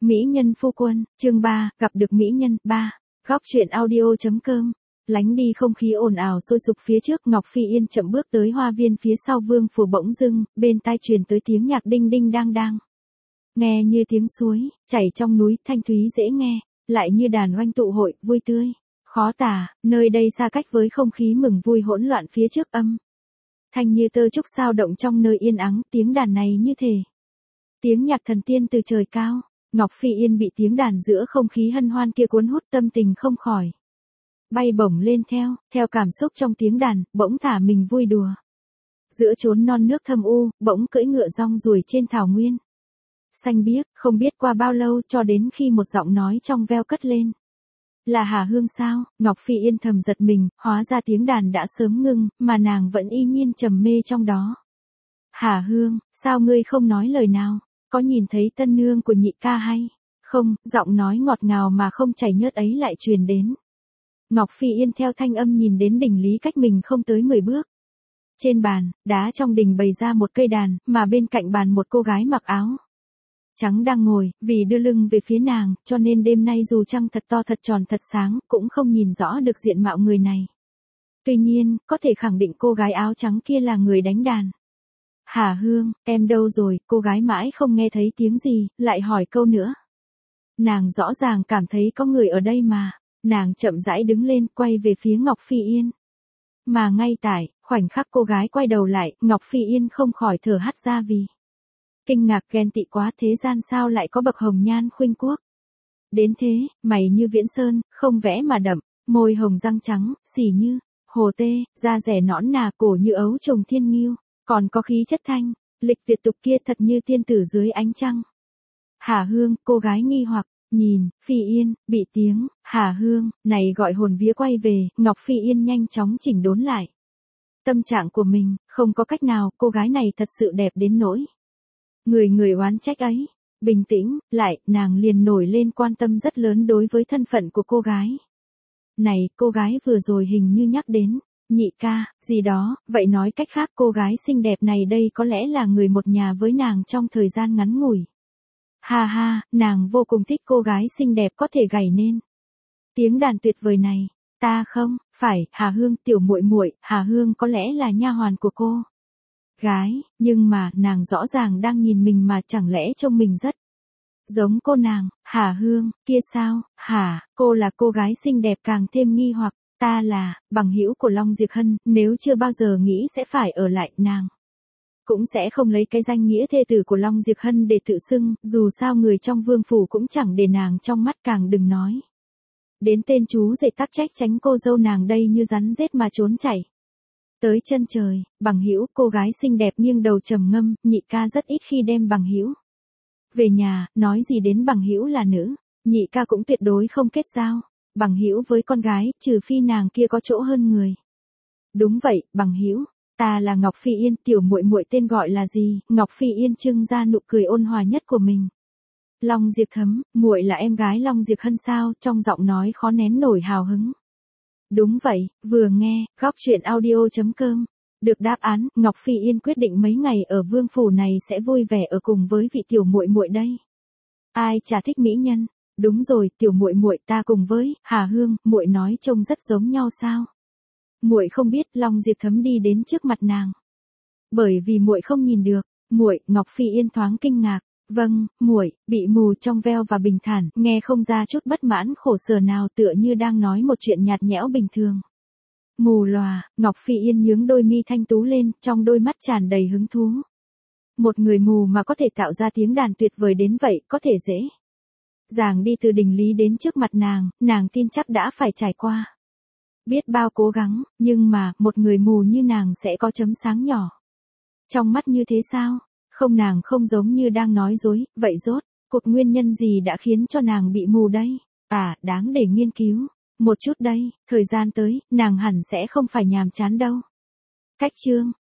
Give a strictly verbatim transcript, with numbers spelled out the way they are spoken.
Mỹ nhân phu quân, chương ba, gặp được mỹ nhân, ba. Góc truyện audio.com. Lánh đi không khí ồn ào sôi sục phía trước, Ngọc Phi Yên chậm bước tới hoa viên phía sau vương phủ, bỗng dưng, bên tai truyền tới tiếng nhạc đinh đinh đang đang. Nghe như tiếng suối, chảy trong núi, thanh thúy dễ nghe, lại như đàn oanh tụ hội, vui tươi. Khó tả, nơi đây xa cách với không khí mừng vui hỗn loạn phía trước, âm thanh như tơ trúc sao động trong nơi yên ắng, tiếng đàn này như thể tiếng nhạc thần tiên từ trời cao. Ngọc Phi Yên bị tiếng đàn giữa không khí hân hoan kia cuốn hút, tâm tình không khỏi bay bổng lên theo, theo cảm xúc trong tiếng đàn, bỗng thả mình vui đùa. Giữa chốn non nước thâm u, bỗng cưỡi ngựa rong ruổi trên thảo nguyên xanh biếc, không biết qua bao lâu cho đến khi một giọng nói trong veo cất lên. Là Hà Hương sao? Ngọc Phi Yên thầm giật mình, hóa ra tiếng đàn đã sớm ngưng, mà nàng vẫn y nhiên trầm mê trong đó. Hà Hương, sao ngươi không nói lời nào? Có nhìn thấy tân nương của nhị ca hay không? Giọng nói ngọt ngào mà không chảy nhớt ấy lại truyền đến. Ngọc Phi Yên theo thanh âm nhìn đến đỉnh lý cách mình không tới mười bước. Trên bàn, đá trong đình bày ra một cây đàn, mà bên cạnh bàn một cô gái mặc áo trắng đang ngồi, vì đưa lưng về phía nàng, cho nên đêm nay dù trăng thật to thật tròn thật sáng, cũng không nhìn rõ được diện mạo người này. Tuy nhiên, có thể khẳng định cô gái áo trắng kia là người đánh đàn. Hà Hương, em đâu rồi? Cô gái mãi không nghe thấy tiếng gì, lại hỏi câu nữa. Nàng rõ ràng cảm thấy có người ở đây mà. Nàng chậm rãi đứng lên, quay về phía Ngọc Phi Yên. Mà ngay tại khoảnh khắc cô gái quay đầu lại, Ngọc Phi Yên không khỏi thở hắt ra vì kinh ngạc, ghen tị quá, thế gian sao lại có bậc hồng nhan khuynh quốc. Đến thế, mày như viễn sơn, không vẽ mà đậm, môi hồng răng trắng, xỉ như hồ tê, da rẻ nõn nà, cổ như ấu trùng thiên nghiêu, còn có khí chất thanh lịch tuyệt tục kia, thật như tiên tử dưới ánh trăng. Hà Hương, cô gái nghi hoặc nhìn Phi Yên, bị tiếng Hà Hương này gọi hồn vía quay về, Ngọc Phi Yên nhanh chóng chỉnh đốn lại tâm trạng của mình. Không có cách nào, cô gái này thật sự đẹp đến nỗi người người oán trách ấy. Bình tĩnh lại, nàng liền nổi lên quan tâm rất lớn đối với thân phận của cô gái này. Cô gái vừa rồi hình như nhắc đến nhị ca gì đó, vậy nói cách khác cô gái xinh đẹp này đây có lẽ là người một nhà với nàng trong thời gian ngắn ngủi. Ha ha, nàng vô cùng thích cô gái xinh đẹp có thể gảy nên tiếng đàn tuyệt vời này. Ta không phải Hà Hương, tiểu muội muội. Hà Hương có lẽ là nha hoàn của cô gái, nhưng mà nàng rõ ràng đang nhìn mình mà, chẳng lẽ trông mình rất giống cô nàng. Hà Hương kia sao? Hả? Cô là cô gái xinh đẹp, càng thêm nghi hoặc. Ta là bằng hữu của Long Diệp Hân, nếu chưa bao giờ nghĩ sẽ phải ở lại, nàng cũng sẽ không lấy cái danh nghĩa thê tử của Long Diệp Hân để tự xưng, dù sao người trong vương phủ cũng chẳng để nàng trong mắt, càng đừng nói đến tên chú rể tắc trách tránh cô dâu nàng đây như rắn rết mà trốn chạy tới chân trời. Bằng hữu, cô gái xinh đẹp nghiêng đầu trầm ngâm, nhị ca rất ít khi đem bằng hữu về nhà, nói gì đến bằng hữu là nữ, nhị ca cũng tuyệt đối không kết giao bằng hữu với con gái, trừ phi nàng kia có chỗ hơn người. Đúng vậy, bằng hữu. Ta là Ngọc Phi Yên, tiểu muội muội tên gọi là gì? Ngọc Phi Yên trưng ra nụ cười ôn hòa nhất của mình. Long Diệp Thấm, muội là em gái Long Diệp Hân sao? Trong giọng nói khó nén nổi hào hứng. Đúng vậy, vừa nghe, góc truyện audio.com. Được đáp án, Ngọc Phi Yên quyết định mấy ngày ở vương phủ này sẽ vui vẻ ở cùng với vị tiểu muội muội đây. Ai chả thích mỹ nhân? Đúng rồi, tiểu muội muội, ta cùng với Hà Hương, muội nói trông rất giống nhau sao? Muội không biết. Long Diệp Thấm đi đến trước mặt nàng. Bởi vì muội không nhìn được. Muội, Ngọc Phi Yên thoáng kinh ngạc. Vâng, muội bị mù trong veo và bình thản, nghe không ra chút bất mãn khổ sở nào, tựa như đang nói một chuyện nhạt nhẽo bình thường. Mù lòa. Ngọc Phi Yên nhướng đôi mi thanh tú lên, trong đôi mắt tràn đầy hứng thú. Một người mù mà có thể tạo ra tiếng đàn tuyệt vời đến vậy, có thể dễ dàng đi từ đỉnh lý đến trước mặt nàng, nàng tin chắc đã phải trải qua biết bao cố gắng, nhưng mà, một người mù như nàng sẽ có chấm sáng nhỏ trong mắt như thế sao? Không, nàng không giống như đang nói dối. Vậy rốt cuộc nguyên nhân gì đã khiến cho nàng bị mù đây? À, đáng để nghiên cứu một chút đây. Thời gian tới, nàng hẳn sẽ không phải nhàm chán đâu. Cách chương